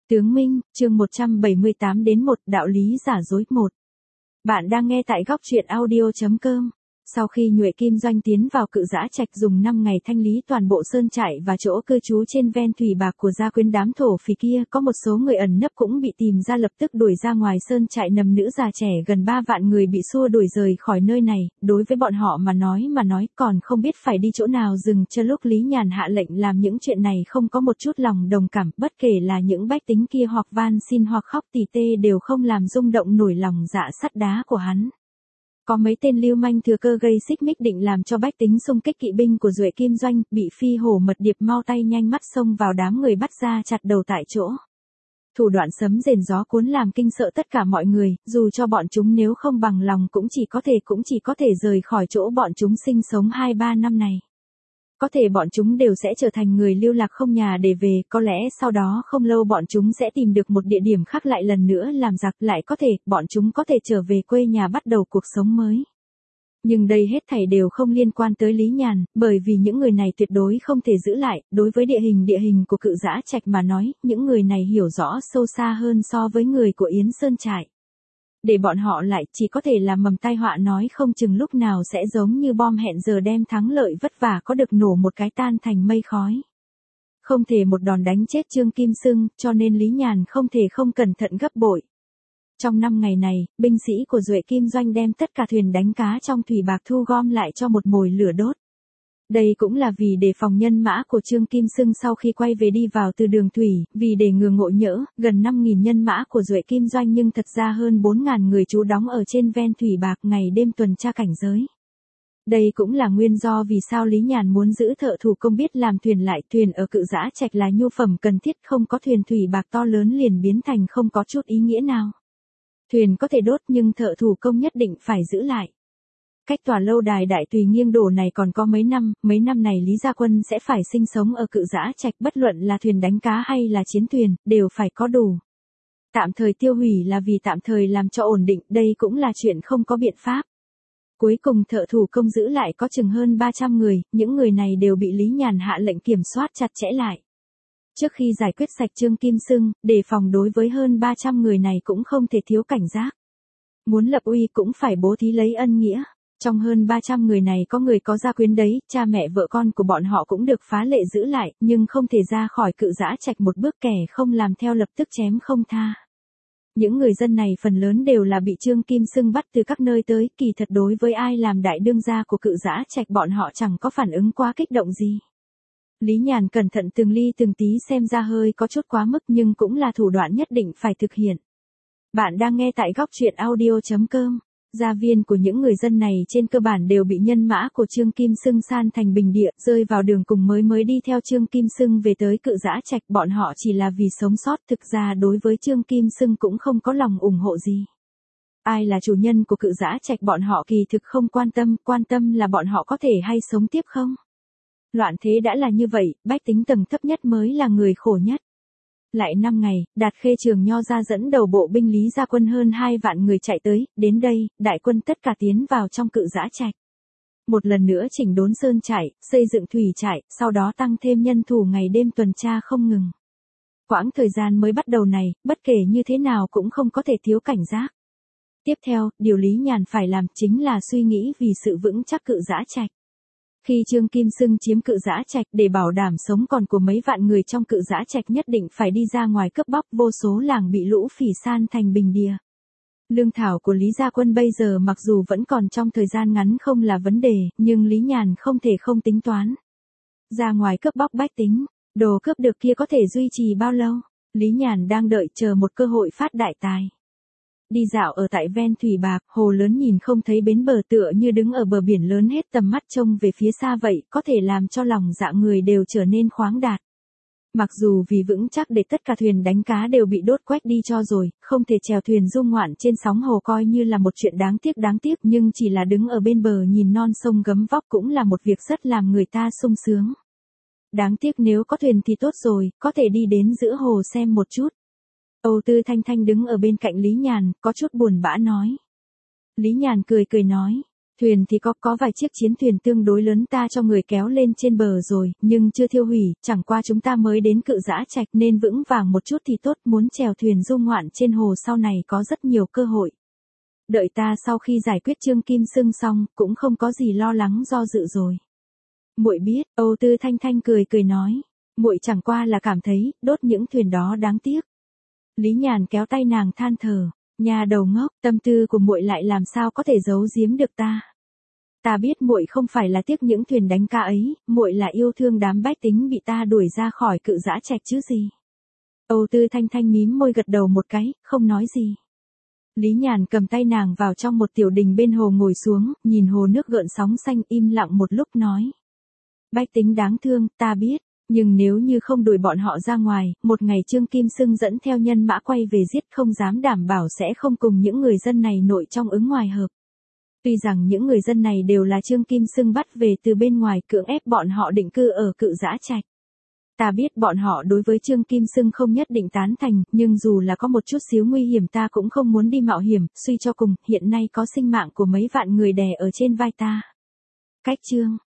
Tướng Minh, chương 178 đến 1 đạo lý giả dối 1. Bạn đang nghe tại góc truyện audio.com. Sau khi Nhuệ Kim Doanh tiến vào Cự Giã Trạch dùng 5 ngày thanh lý toàn bộ sơn trại và chỗ cư trú trên ven thủy bạc của gia quyến đám thổ phỉ kia, có một số người ẩn nấp cũng bị tìm ra lập tức đuổi ra ngoài sơn trại. Nầm nữ già trẻ gần 3 vạn người bị xua đuổi rời khỏi nơi này, đối với bọn họ mà nói còn không biết phải đi chỗ nào dừng cho lúc Lý Nhàn hạ lệnh làm những chuyện này không có một chút lòng đồng cảm, bất kể là những bách tính kia hoặc van xin hoặc khóc tỉ tê đều không làm rung động nổi lòng dạ sắt đá của hắn. Có mấy tên lưu manh thừa cơ gây xích mích định làm cho bách tính xung kích kỵ binh của Duệ Kim Doanh, bị Phi Hổ Mật Điệp mau tay nhanh mắt xông vào đám người bắt ra chặt đầu tại chỗ. Thủ đoạn sấm rền gió cuốn làm kinh sợ tất cả mọi người, dù cho bọn chúng nếu không bằng lòng cũng chỉ có thể rời khỏi chỗ bọn chúng sinh sống 2-3 năm này. Có thể bọn chúng đều sẽ trở thành người lưu lạc không nhà để về, có lẽ sau đó không lâu bọn chúng sẽ tìm được một địa điểm khác lại lần nữa làm giặc, lại có thể, bọn chúng có thể trở về quê nhà bắt đầu cuộc sống mới. Nhưng đây hết thảy đều không liên quan tới Lý Nhàn, bởi vì những người này tuyệt đối không thể giữ lại, đối với địa hình của Cự Giã Trạch mà nói, những người này hiểu rõ sâu xa hơn so với người của Yến Sơn Trại. Để bọn họ lại chỉ có thể là mầm tai họa, nói không chừng lúc nào sẽ giống như bom hẹn giờ đem thắng lợi vất vả có được nổ một cái tan thành mây khói. Không thể một đòn đánh chết Trương Kim Xưng, cho nên Lý Nhàn không thể không cẩn thận gấp bội. Trong 5 ngày này, binh sĩ của Duệ Kim Doanh đem tất cả thuyền đánh cá trong thủy bạc thu gom lại cho một mồi lửa đốt. Đây cũng là vì đề phòng nhân mã của Trương Kim Xưng sau khi quay về đi vào từ đường thủy, vì để ngừa ngộ nhỡ, gần 5.000 nhân mã của Duệ Kim Doanh nhưng thật ra hơn 4.000 người trú đóng ở trên ven thủy bạc ngày đêm tuần tra cảnh giới. Đây cũng là nguyên do vì sao Lý Nhàn muốn giữ thợ thủ công biết làm thuyền lại. Thuyền ở Cự Giã Trạch là nhu phẩm cần thiết, không có thuyền thủy bạc to lớn liền biến thành không có chút ý nghĩa nào. Thuyền có thể đốt nhưng thợ thủ công nhất định phải giữ lại. Cách tòa lâu đài Đại Tùy nghiêng đổ này còn có mấy năm này Lý Gia Quân sẽ phải sinh sống ở Cự Giã Trạch, bất luận là thuyền đánh cá hay là chiến thuyền, đều phải có đủ. Tạm thời tiêu hủy là vì tạm thời làm cho ổn định, đây cũng là chuyện không có biện pháp. Cuối cùng thợ thủ công giữ lại có chừng hơn 300 người, những người này đều bị Lý Nhàn hạ lệnh kiểm soát chặt chẽ lại. Trước khi giải quyết sạch Trương Kim Xưng, đề phòng đối với hơn 300 người này cũng không thể thiếu cảnh giác. Muốn lập uy cũng phải bố thí lấy ân nghĩa. Trong hơn 300 người này có người có gia quyến đấy, cha mẹ vợ con của bọn họ cũng được phá lệ giữ lại, nhưng không thể ra khỏi Cự Giã Trạch một bước, kẻ không làm theo lập tức chém không tha. Những người dân này phần lớn đều là bị Trương Kim Xưng bắt từ các nơi tới, kỳ thật đối với ai làm đại đương gia của Cự Giã Trạch bọn họ chẳng có phản ứng quá kích động gì. Lý Nhàn cẩn thận từng ly từng tí xem ra hơi có chút quá mức nhưng cũng là thủ đoạn nhất định phải thực hiện. Bạn đang nghe tại góc truyện audio.com. Gia viên của những người dân này trên cơ bản đều bị nhân mã của Trương Kim Xưng san thành bình địa, rơi vào đường cùng mới đi theo Trương Kim Xưng về tới Cự Giã Trạch, bọn họ chỉ là vì sống sót, thực ra đối với Trương Kim Xưng cũng không có lòng ủng hộ gì. Ai là chủ nhân của Cự Giã Trạch bọn họ kỳ thực không quan tâm là bọn họ có thể hay sống tiếp không. Loạn thế đã là như vậy, bách tính tầng thấp nhất mới là người khổ nhất. Lại 5 ngày, Đạt Khê Trường Nho ra dẫn đầu bộ binh Lý Gia Quân hơn 2 vạn người chạy tới, đến đây, đại quân tất cả tiến vào trong Cự Giã Trạch. Một lần nữa chỉnh đốn sơn trại, xây dựng thủy trại, sau đó tăng thêm nhân thủ ngày đêm tuần tra không ngừng. Quãng thời gian mới bắt đầu này, bất kể như thế nào cũng không có thể thiếu cảnh giác. Tiếp theo, điều Lý Nhàn phải làm chính là suy nghĩ vì sự vững chắc Cự Giã Trạch. Khi Trương Kim Xưng chiếm Cự Giã Trạch, để bảo đảm sống còn của mấy vạn người trong Cự Giã Trạch nhất định phải đi ra ngoài cướp bóc, vô số làng bị lũ phỉ san thành bình địa. Lương thảo của Lý Gia Quân bây giờ mặc dù vẫn còn trong thời gian ngắn không là vấn đề, nhưng Lý Nhàn không thể không tính toán. Ra ngoài cướp bóc bách tính, đồ cướp được kia có thể duy trì bao lâu? Lý Nhàn đang đợi chờ một cơ hội phát đại tài. Đi dạo ở tại ven thủy bạc, hồ lớn nhìn không thấy bến bờ, tựa như đứng ở bờ biển lớn hết tầm mắt trông về phía xa vậy, có thể làm cho lòng dạ người đều trở nên khoáng đạt. Mặc dù vì vững chắc để tất cả thuyền đánh cá đều bị đốt quách đi cho rồi, không thể chèo thuyền du ngoạn trên sóng hồ coi như là một chuyện đáng tiếc, nhưng chỉ là đứng ở bên bờ nhìn non sông gấm vóc cũng là một việc rất làm người ta sung sướng. Đáng tiếc nếu có thuyền thì tốt rồi, có thể đi đến giữa hồ xem một chút. Âu Tư Thanh Thanh đứng ở bên cạnh Lý Nhàn, có chút buồn bã nói. Lý Nhàn cười nói, Thuyền thì có vài chiếc chiến thuyền tương đối lớn ta cho người kéo lên trên bờ rồi, nhưng chưa thiêu hủy, chẳng qua chúng ta mới đến Cự Giã Trạch nên vững vàng một chút thì tốt, muốn chèo thuyền du ngoạn trên hồ sau này có rất nhiều cơ hội. Đợi ta sau khi giải quyết Trương Kim Xưng xong, cũng không có gì lo lắng do dự rồi. Muội biết, Âu Tư Thanh Thanh cười cười nói, muội chẳng qua là cảm thấy, đốt những thuyền đó đáng tiếc. Lý Nhàn kéo tay nàng than thở, nhà đầu ngốc, tâm tư của muội lại làm sao có thể giấu giếm được ta. Ta biết muội không phải là tiếc những thuyền đánh cá ấy, muội là yêu thương đám bách tính bị ta đuổi ra khỏi Cự Giã Trạch chứ gì. Âu Tư Thanh Thanh mím môi gật đầu một cái, không nói gì. Lý Nhàn cầm tay nàng vào trong một tiểu đình bên hồ ngồi xuống, nhìn hồ nước gợn sóng xanh im lặng một lúc nói. Bách tính đáng thương, ta biết, nhưng nếu như không đuổi bọn họ ra ngoài, một ngày Trương Kim Xưng dẫn theo nhân mã quay về giết không dám đảm bảo sẽ không cùng những người dân này nội trong ứng ngoài hợp. Tuy rằng những người dân này đều là Trương Kim Xưng bắt về từ bên ngoài cưỡng ép bọn họ định cư ở Cự Giã Trạch. Ta biết bọn họ đối với Trương Kim Xưng không nhất định tán thành, nhưng dù là có một chút xíu nguy hiểm ta cũng không muốn đi mạo hiểm, suy cho cùng, hiện nay có sinh mạng của mấy vạn người đè ở trên vai ta. Cách Trương